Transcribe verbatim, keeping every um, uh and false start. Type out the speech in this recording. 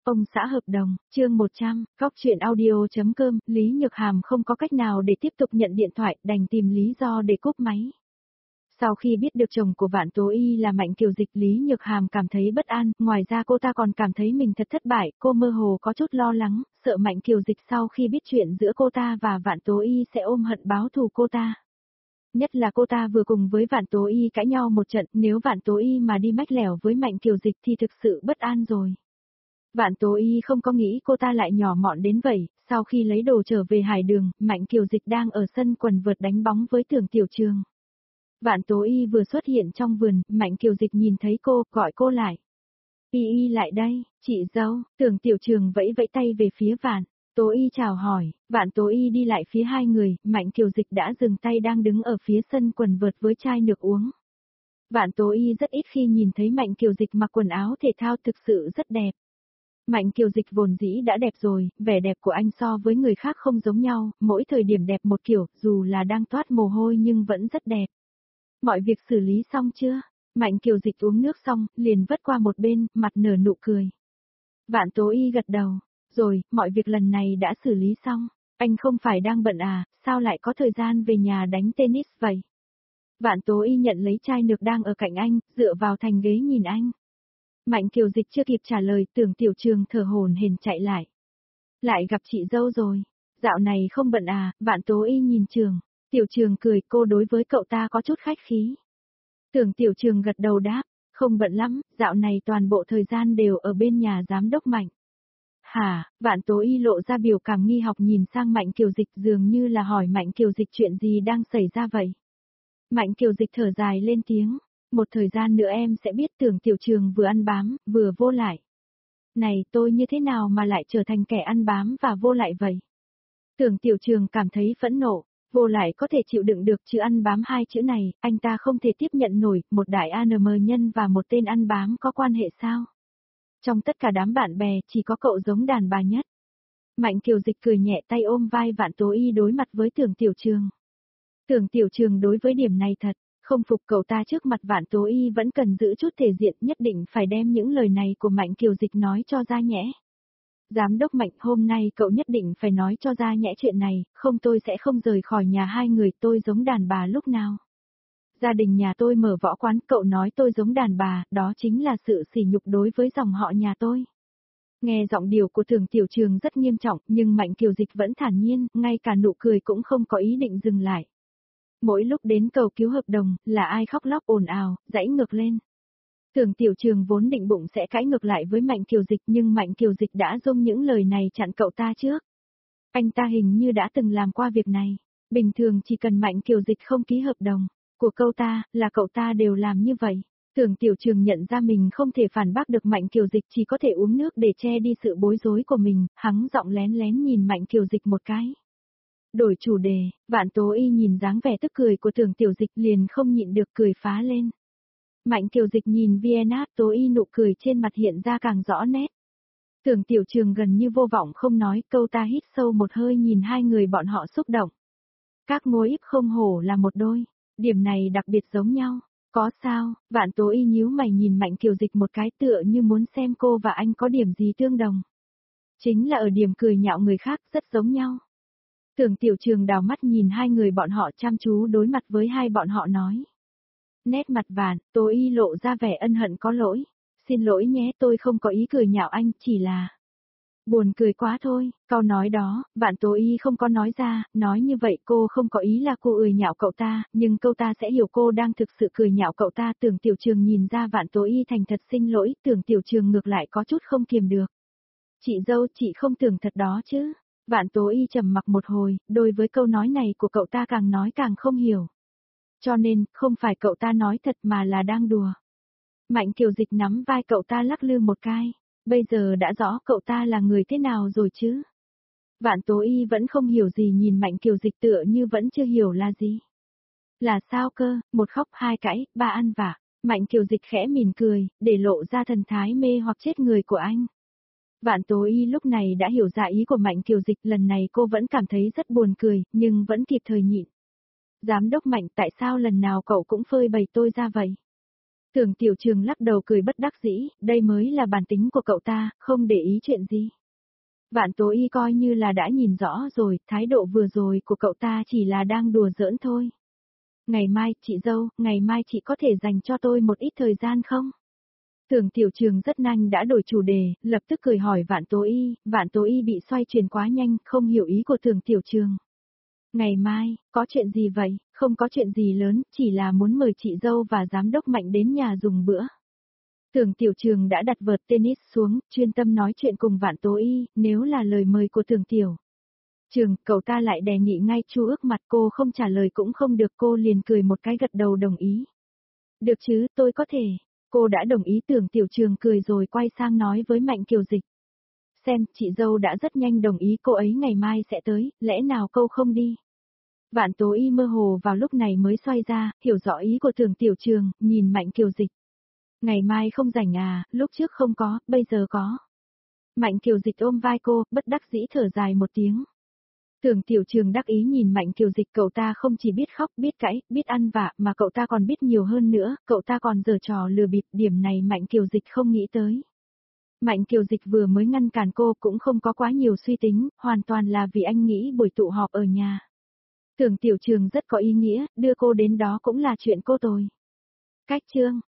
Ông xã hợp đồng, chương một trăm, góc chuyện audio.com, Lý Nhược Hàm không có cách nào để tiếp tục nhận điện thoại, đành tìm lý do để cúp máy. Sau khi biết được chồng của Vạn Tố Y là Mạnh Kiều Dịch, Lý Nhược Hàm cảm thấy bất an, ngoài ra cô ta còn cảm thấy mình thật thất bại, cô mơ hồ có chút lo lắng, sợ Mạnh Kiều Dịch sau khi biết chuyện giữa cô ta và Vạn Tố Y sẽ ôm hận báo thù cô ta. Nhất là cô ta vừa cùng với Vạn Tố Y cãi nhau một trận, nếu Vạn Tố Y mà đi mách lẻo với Mạnh Kiều Dịch thì thực sự bất an rồi. Vạn Tố Y không có nghĩ cô ta lại nhỏ mọn đến vậy, sau khi lấy đồ trở về hải đường, Mạnh Kiều Dịch đang ở sân quần vợt đánh bóng với Tưởng Tiểu Trường. Vạn Tố Y vừa xuất hiện trong vườn, Mạnh Kiều Dịch nhìn thấy cô, gọi cô lại. Y Y lại đây, chị dâu. Tưởng Tiểu Trường vẫy vẫy tay về phía Vạn Tố Y chào hỏi, Vạn Tố Y đi lại phía hai người, Mạnh Kiều Dịch đã dừng tay đang đứng ở phía sân quần vợt với chai nước uống. Vạn Tố Y rất ít khi nhìn thấy Mạnh Kiều Dịch mặc quần áo thể thao thực sự rất đẹp. Mạnh Kiều Dịch vốn dĩ đã đẹp rồi, vẻ đẹp của anh so với người khác không giống nhau, mỗi thời điểm đẹp một kiểu, dù là đang toát mồ hôi nhưng vẫn rất đẹp. Mọi việc xử lý xong chưa? Mạnh Kiều Dịch uống nước xong, liền vất qua một bên, mặt nở nụ cười. Vạn Tố Y gật đầu. Rồi, mọi việc lần này đã xử lý xong. Anh không phải đang bận à, sao lại có thời gian về nhà đánh tennis vậy? Vạn Tố Y nhận lấy chai nước đang ở cạnh anh, dựa vào thành ghế nhìn anh. Mạnh Kiều Dịch chưa kịp trả lời, Tưởng Tiểu Trường thở hổn hển chạy lại. Lại gặp chị dâu rồi. Dạo này không bận à? Vạn Tố Y nhìn Trường. Tiểu Trường cười, cô đối với cậu ta có chút khách khí. Tưởng Tiểu Trường gật đầu đáp, không bận lắm, dạo này toàn bộ thời gian đều ở bên nhà giám đốc Mạnh. Hả? Vạn Tố Y lộ ra biểu cảm nghi học nhìn sang Mạnh Kiều Dịch, dường như là hỏi Mạnh Kiều Dịch chuyện gì đang xảy ra vậy. Mạnh Kiều Dịch thở dài lên tiếng, một thời gian nữa em sẽ biết. Tưởng Tiểu Trường vừa ăn bám, vừa vô lại. Này, tôi như thế nào mà lại trở thành kẻ ăn bám và vô lại vậy? Tưởng Tiểu Trường cảm thấy phẫn nộ. Vô lại có thể chịu đựng được chứ ăn bám hai chữ này, anh ta không thể tiếp nhận nổi, một đại a en em nhân và một tên ăn bám có quan hệ sao? Trong tất cả đám bạn bè, chỉ có cậu giống đàn bà nhất. Mạnh Kiều Dịch cười nhẹ, tay ôm vai Vạn Tố Y đối mặt với Tưởng Tiểu Trường. Tưởng Tiểu Trường đối với điểm này thật, không phục cậu ta trước mặt Vạn Tố Y vẫn cần giữ chút thể diện, nhất định phải đem những lời này của Mạnh Kiều Dịch nói cho ra nhẽ. Giám đốc Mạnh, hôm nay cậu nhất định phải nói cho ra nhẽ chuyện này, không tôi sẽ không rời khỏi nhà hai người, tôi giống đàn bà lúc nào. Gia đình nhà tôi mở võ quán, cậu nói tôi giống đàn bà, đó chính là sự sỉ nhục đối với dòng họ nhà tôi. Nghe giọng điệu của Tưởng Tiểu Trường rất nghiêm trọng, nhưng Mạnh Kiều Dịch vẫn thản nhiên, ngay cả nụ cười cũng không có ý định dừng lại. Mỗi lúc đến cầu cứu hợp đồng, là ai khóc lóc ồn ào, giãy ngược lên. Tưởng Tiểu Trường vốn định bụng sẽ cãi ngược lại với Mạnh Kiều Dịch, nhưng Mạnh Kiều Dịch đã dùng những lời này chặn cậu ta trước. Anh ta hình như đã từng làm qua việc này. Bình thường chỉ cần Mạnh Kiều Dịch không ký hợp đồng của cậu ta, là cậu ta đều làm như vậy. Tưởng Tiểu Trường nhận ra mình không thể phản bác được Mạnh Kiều Dịch, chỉ có thể uống nước để che đi sự bối rối của mình, hắng giọng lén lén nhìn Mạnh Kiều Dịch một cái. Đổi chủ đề, Vạn Tố Y nhìn dáng vẻ tức cười của Tưởng Tiểu Dịch liền không nhịn được cười phá lên. Mạnh Kiều Dịch nhìn Vienna, Tố Y nụ cười trên mặt hiện ra càng rõ nét. Tưởng Tiểu Trường gần như vô vọng không nói, câu ta hít sâu một hơi nhìn hai người bọn họ xúc động. Các ngôi íp không hổ là một đôi, điểm này đặc biệt giống nhau. Có sao? Vạn Tố Y nhíu mày nhìn Mạnh Kiều Dịch một cái, tựa như muốn xem cô và anh có điểm gì tương đồng. Chính là ở điểm cười nhạo người khác rất giống nhau. Tưởng Tiểu Trường đào mắt nhìn hai người bọn họ, chăm chú đối mặt với hai bọn họ nói. Nét mặt Vạn Tố Y lộ ra vẻ ân hận có lỗi. Xin lỗi nhé, tôi không có ý cười nhạo anh, chỉ là buồn cười quá thôi. Câu nói đó, Vạn Tố Y không có nói ra, nói như vậy cô không có ý là cô cười nhạo cậu ta, nhưng cậu ta sẽ hiểu cô đang thực sự cười nhạo cậu ta. Tưởng Tiểu Trường nhìn ra Vạn Tố Y thành thật xin lỗi, Tưởng Tiểu Trường ngược lại có chút không kiềm được. Chị dâu, chị không tưởng thật đó chứ? Vạn Tố Y trầm mặc một hồi, đối với câu nói này của cậu ta càng nói càng không hiểu. Cho nên, không phải cậu ta nói thật mà là đang đùa. Mạnh Kiều Dịch nắm vai cậu ta lắc lư một cái. Bây giờ đã rõ cậu ta là người thế nào rồi chứ? Vạn Tố Y vẫn không hiểu gì nhìn Mạnh Kiều Dịch, tựa như vẫn chưa hiểu là gì. Là sao cơ? Một khóc hai cãi, ba ăn vạ. Mạnh Kiều Dịch khẽ mỉm cười, để lộ ra thần thái mê hoặc chết người của anh. Vạn Tố Y lúc này đã hiểu ra ý của Mạnh Kiều Dịch, lần này cô vẫn cảm thấy rất buồn cười, nhưng vẫn kịp thời nhịn. Giám đốc Mạnh, tại sao lần nào cậu cũng phơi bày tôi ra vậy? Tưởng Tiểu Trường lắc đầu cười bất đắc dĩ, đây mới là bản tính của cậu ta, không để ý chuyện gì. Vạn Tố Y coi như là đã nhìn rõ rồi, thái độ vừa rồi của cậu ta chỉ là đang đùa giỡn thôi. Ngày mai, chị dâu, ngày mai chị có thể dành cho tôi một ít thời gian không? Tưởng Tiểu Trường rất nhanh đã đổi chủ đề, lập tức cười hỏi Vạn Tố Y, Vạn Tố Y bị xoay chuyển quá nhanh, không hiểu ý của Tưởng Tiểu Trường. Ngày mai, có chuyện gì vậy? Không có chuyện gì lớn, chỉ là muốn mời chị dâu và giám đốc Mạnh đến nhà dùng bữa. Tưởng Tiểu Trường đã đặt vợt tennis xuống, chuyên tâm nói chuyện cùng Vạn Tố Y, nếu là lời mời của Tưởng Tiểu Trường, cậu ta lại đề nghị ngay Chu Ước mặt, cô không trả lời cũng không được, cô liền cười một cái gật đầu đồng ý. Được chứ, tôi có thể. Cô đã đồng ý. Tưởng Tiểu Trường cười rồi quay sang nói với Mạnh Kiều Dịch. Xem, chị dâu đã rất nhanh đồng ý, cô ấy ngày mai sẽ tới, lẽ nào cô không đi? Vạn Tố Y mơ hồ vào lúc này mới xoay ra, hiểu rõ ý của Tưởng Tiểu Trường, nhìn Mạnh Kiều Dịch. Ngày mai không rảnh à, lúc trước không có, bây giờ có. Mạnh Kiều Dịch ôm vai cô, bất đắc dĩ thở dài một tiếng. Tưởng Tiểu Trường đắc ý nhìn Mạnh Kiều Dịch, cậu ta không chỉ biết khóc, biết cãi, biết ăn vạ, mà cậu ta còn biết nhiều hơn nữa, cậu ta còn giở trò lừa bịp, điểm này Mạnh Kiều Dịch không nghĩ tới. Mạnh Kiều Dịch vừa mới ngăn cản cô cũng không có quá nhiều suy tính, hoàn toàn là vì anh nghĩ buổi tụ họp ở nhà. Tưởng Tiểu Trường rất có ý nghĩa, đưa cô đến đó cũng là chuyện cô tồi. Cách chương